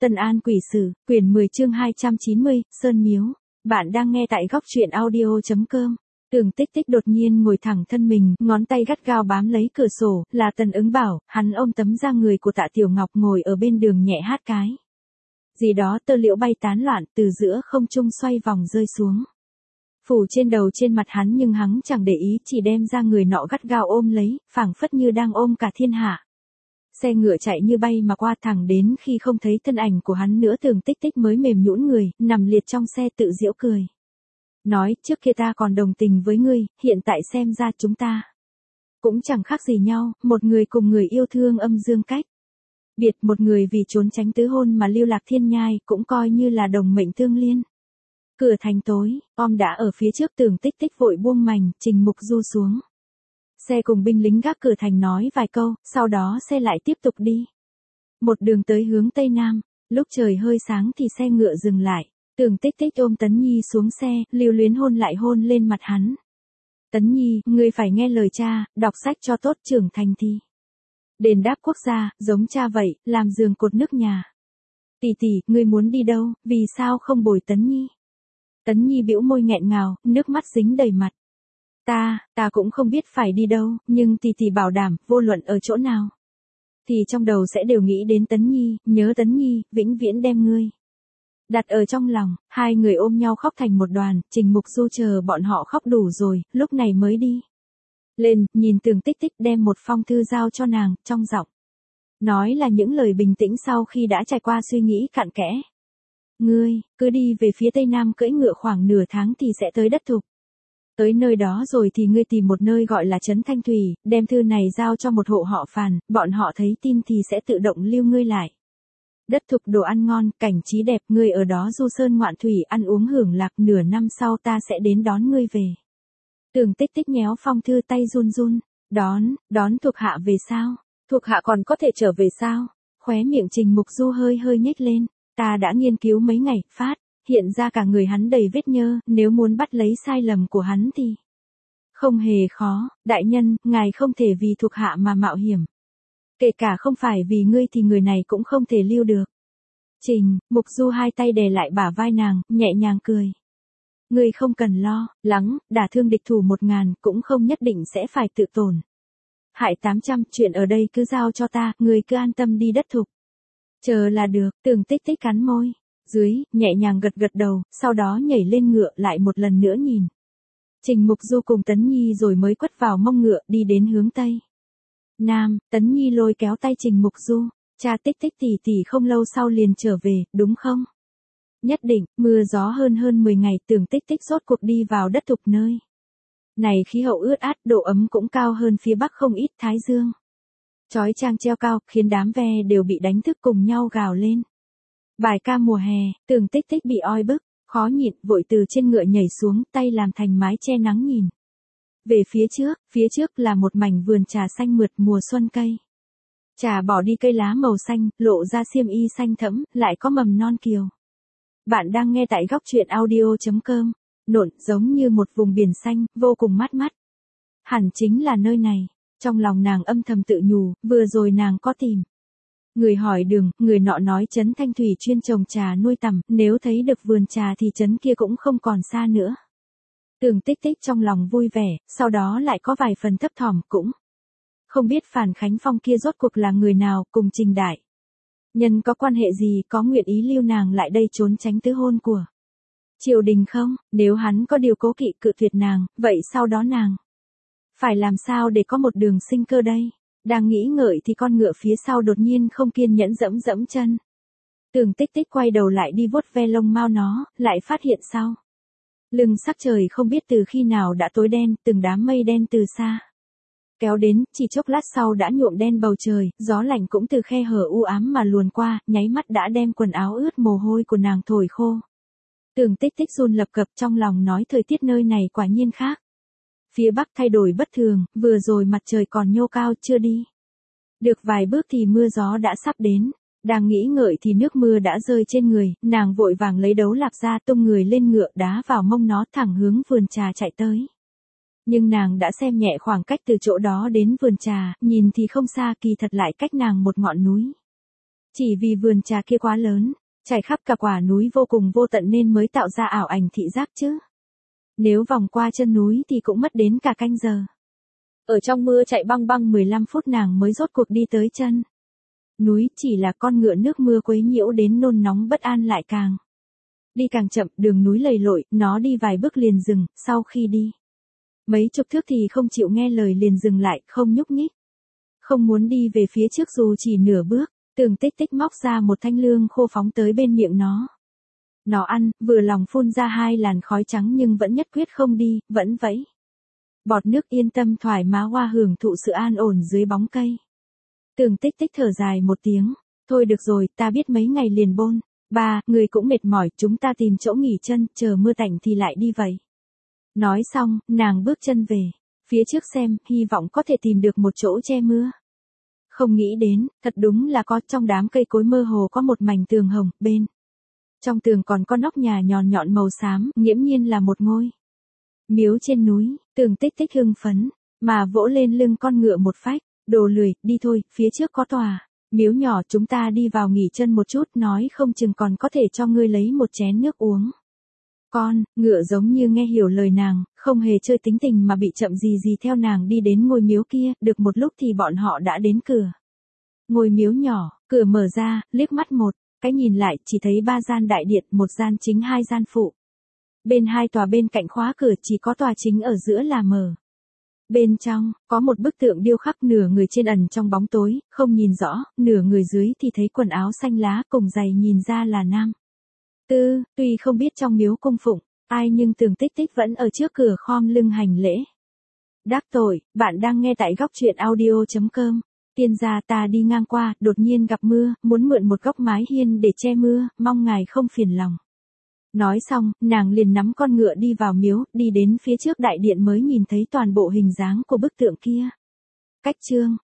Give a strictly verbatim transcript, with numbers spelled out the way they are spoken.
Tân An Quỷ Sử, quyển mười chương hai trăm chín mươi, Sơn Miếu. Bạn đang nghe tại góc truyện audio chấm com. Tưởng Tích Tích đột nhiên ngồi thẳng thân mình, ngón tay gắt gao bám lấy cửa sổ, là Tần Ứng Bảo, hắn ôm tấm da người của Tạ Tiểu Ngọc ngồi ở bên đường nhẹ hát cái. Gì đó tơ liễu bay tán loạn từ giữa không trung xoay vòng rơi xuống. Phủ trên đầu trên mặt hắn nhưng hắn chẳng để ý, chỉ đem ra người nọ gắt gao ôm lấy, phảng phất như đang ôm cả thiên hạ. Xe ngựa chạy như bay mà qua, thẳng đến khi không thấy thân ảnh của hắn nữa Tưởng Tích Tích mới mềm nhũn người, nằm liệt trong xe tự giễu cười. Nói, trước kia ta còn đồng tình với ngươi, hiện tại xem ra chúng ta cũng chẳng khác gì nhau, một người cùng người yêu thương âm dương cách biệt, một người vì trốn tránh tứ hôn mà lưu lạc thiên nhai, cũng coi như là đồng mệnh tương liên. Cửa thành tối, om đã ở phía trước, Tưởng Tích Tích vội buông mành, Trình Mục Du xuống xe cùng binh lính gác cửa thành nói vài câu, sau đó xe lại tiếp tục đi. Một đường tới hướng Tây Nam, lúc trời hơi sáng thì xe ngựa dừng lại. Tưởng Tích Tích ôm Tấn Nhi xuống xe, lưu luyến hôn lại hôn lên mặt hắn. Tấn Nhi, ngươi phải nghe lời cha, đọc sách cho tốt, trưởng thành thì đền đáp quốc gia, giống cha vậy, làm giường cột nước nhà. Tỷ tỷ, ngươi muốn đi đâu, vì sao không bồi Tấn Nhi? Tấn Nhi bĩu môi nghẹn ngào, nước mắt dính đầy mặt. Ta, ta cũng không biết phải đi đâu, nhưng tỷ tỷ bảo đảm, vô luận ở chỗ nào thì trong đầu sẽ đều nghĩ đến Tấn Nhi, nhớ Tấn Nhi, vĩnh viễn đem ngươi đặt ở trong lòng. Hai người ôm nhau khóc thành một đoàn, Trình Mục Du chờ bọn họ khóc đủ rồi, lúc này mới đi lên, nhìn Tưởng Tích Tích đem một phong thư giao cho nàng, trong giọng nói là những lời bình tĩnh sau khi đã trải qua suy nghĩ cặn kẽ. Ngươi, cứ đi về phía Tây Nam, cưỡi ngựa khoảng nửa tháng thì sẽ tới đất Thục. Tới nơi đó rồi thì ngươi tìm một nơi gọi là Trấn Thanh Thủy, đem thư này giao cho một hộ họ Phàn, bọn họ thấy tin thì sẽ tự động lưu ngươi lại. Đất Thục đồ ăn ngon, cảnh trí đẹp, ngươi ở đó du sơn ngoạn thủy, ăn uống hưởng lạc, nửa năm sau ta sẽ đến đón ngươi về. Tưởng Tích Tích nhéo phong thư, tay run run. Đón, đón thuộc hạ về sao? Thuộc hạ còn có thể trở về sao? Khóe miệng Trình Mục Du hơi hơi nhếch lên. Ta đã nghiên cứu mấy ngày, phát hiện ra cả người hắn đầy vết nhơ, nếu muốn bắt lấy sai lầm của hắn thì không hề khó. Đại nhân, ngài không thể vì thuộc hạ mà mạo hiểm. Kể cả không phải vì ngươi thì người này cũng không thể lưu được. Trình Mục Du hai tay đè lại bả vai nàng, nhẹ nhàng cười. Ngươi không cần lo lắng, đả thương địch thủ một ngàn cũng không nhất định sẽ phải tự tổn hại tám trăm, chuyện ở đây cứ giao cho ta, ngươi cứ an tâm đi đất Thục. Chờ là được. Tưởng Tích Tích cắn môi dưới, nhẹ nhàng gật gật đầu, sau đó nhảy lên ngựa lại một lần nữa nhìn Trình Mục Du cùng Tấn Nhi rồi mới quất vào mông ngựa đi đến hướng Tây Nam. Tấn Nhi lôi kéo tay Trình Mục Du. Cha, Tích Tích tỷ tỷ không lâu sau liền trở về, đúng không? Nhất định. Mưa gió hơn hơn mười ngày, Tưởng Tích Tích rốt cuộc đi vào đất Thục, nơi này khí hậu ướt át, độ ấm cũng cao hơn phía Bắc không ít, thái dương chói chang treo cao, khiến đám ve đều bị đánh thức cùng nhau gào lên bài ca mùa hè. Tưởng Tích Tích bị oi bức, khó nhịn, vội từ trên ngựa nhảy xuống, tay làm thành mái che nắng nhìn về phía trước. Phía trước là một mảnh vườn trà xanh mượt, mùa xuân, cây trà bỏ đi cây lá màu xanh, lộ ra xiêm y xanh thẫm, lại có mầm non kiều. Bạn đang nghe tại góc truyện audio chấm com. Nộn, giống như một vùng biển xanh, vô cùng mát mắt. Hẳn chính là nơi này. Trong lòng nàng âm thầm tự nhủ, vừa rồi nàng có tìm người hỏi đường, người nọ nói Trấn Thanh Thủy chuyên trồng trà nuôi tằm, nếu thấy được vườn trà thì trấn kia cũng không còn xa nữa. Tưởng Tích Tích trong lòng vui vẻ, sau đó lại có vài phần thấp thỏm, cũng không biết Phàn Khánh Phong kia rốt cuộc là người nào, cùng Trình đại nhân có quan hệ gì, có nguyện ý lưu nàng lại đây trốn tránh tứ hôn của triều đình không? Nếu hắn có điều cố kỵ cự tuyệt nàng, vậy sau đó nàng phải làm sao để có một đường sinh cơ đây? Đang nghĩ ngợi thì con ngựa phía sau đột nhiên không kiên nhẫn dẫm dẫm chân. Tưởng Tích Tích quay đầu lại đi vuốt ve lông mao nó, lại phát hiện sau lưng sắc trời không biết từ khi nào đã tối đen, từng đám mây đen từ xa kéo đến, chỉ chốc lát sau đã nhuộm đen bầu trời, gió lạnh cũng từ khe hở u ám mà luồn qua, nháy mắt đã đem quần áo ướt mồ hôi của nàng thổi khô. Tưởng Tích Tích run lập cập, trong lòng nói thời tiết nơi này quả nhiên khác. Phía Bắc thay đổi bất thường, vừa rồi mặt trời còn nhô cao, chưa đi được vài bước thì mưa gió đã sắp đến. Đang nghĩ ngợi thì nước mưa đã rơi trên người, nàng vội vàng lấy đấu lạp ra, tung người lên ngựa, đá vào mông nó, thẳng hướng vườn trà chạy tới. Nhưng nàng đã xem nhẹ khoảng cách từ chỗ đó đến vườn trà, nhìn thì không xa, kỳ thật lại cách nàng một ngọn núi. Chỉ vì vườn trà kia quá lớn, trải khắp cả quả núi vô cùng vô tận nên mới tạo ra ảo ảnh thị giác chứ. Nếu vòng qua chân núi thì cũng mất đến cả canh giờ. Ở trong mưa chạy băng băng mười lăm phút nàng mới rốt cuộc đi tới chân núi, chỉ là con ngựa nước mưa quấy nhiễu đến nôn nóng bất an lại càng. Đi càng chậm, đường núi lầy lội, nó đi vài bước liền dừng, sau khi đi mấy chục thước thì không chịu nghe lời liền dừng lại, không nhúc nhích. Không muốn đi về phía trước dù chỉ nửa bước, Tường Tích Tích móc ra một thanh lương khô phóng tới bên miệng nó. Nó ăn, vừa lòng phun ra hai làn khói trắng nhưng vẫn nhất quyết không đi, vẫn vẫy bọt nước yên tâm thoải mái hoa hưởng thụ sự an ổn dưới bóng cây. Tường Tích Tích thở dài một tiếng, thôi được rồi, ta biết mấy ngày liền bôn. Ba, người cũng mệt mỏi, chúng ta tìm chỗ nghỉ chân, chờ mưa tạnh thì lại đi vậy. Nói xong, nàng bước chân về phía trước xem, hy vọng có thể tìm được một chỗ che mưa. Không nghĩ đến, thật đúng là có, trong đám cây cối mơ hồ có một mảnh tường hồng, bên trong tường còn có nóc nhà nhọn nhọn màu xám, nghiễm nhiên là một ngôi miếu trên núi. Tường Tích Tích hưng phấn mà vỗ lên lưng con ngựa một phách, đồ lười, đi thôi, phía trước có tòa miếu nhỏ, chúng ta đi vào nghỉ chân một chút, nói không chừng còn có thể cho ngươi lấy một chén nước uống. Con ngựa giống như nghe hiểu lời nàng, không hề chơi tính tình mà bị chậm gì gì theo nàng đi đến ngôi miếu kia, được một lúc thì bọn họ đã đến cửa ngôi miếu nhỏ. Cửa mở ra, liếc mắt một cái nhìn lại, chỉ thấy ba gian đại điện, một gian chính hai gian phụ. Bên hai tòa bên cạnh khóa cửa, chỉ có tòa chính ở giữa là mở. Bên trong, có một bức tượng điêu khắc, nửa người trên ẩn trong bóng tối, không nhìn rõ, nửa người dưới thì thấy quần áo xanh lá cùng giày, nhìn ra là nam tư. Tuy không biết trong miếu cung phụng ai nhưng Tường Tích Tích vẫn ở trước cửa khom lưng hành lễ. Đắc tội, bạn đang nghe tại góc truyện audio chấm com. Tiên gia, ta đi ngang qua, đột nhiên gặp mưa, muốn mượn một góc mái hiên để che mưa, mong ngài không phiền lòng. Nói xong, nàng liền nắm con ngựa đi vào miếu, đi đến phía trước đại điện mới nhìn thấy toàn bộ hình dáng của bức tượng kia. Cách chương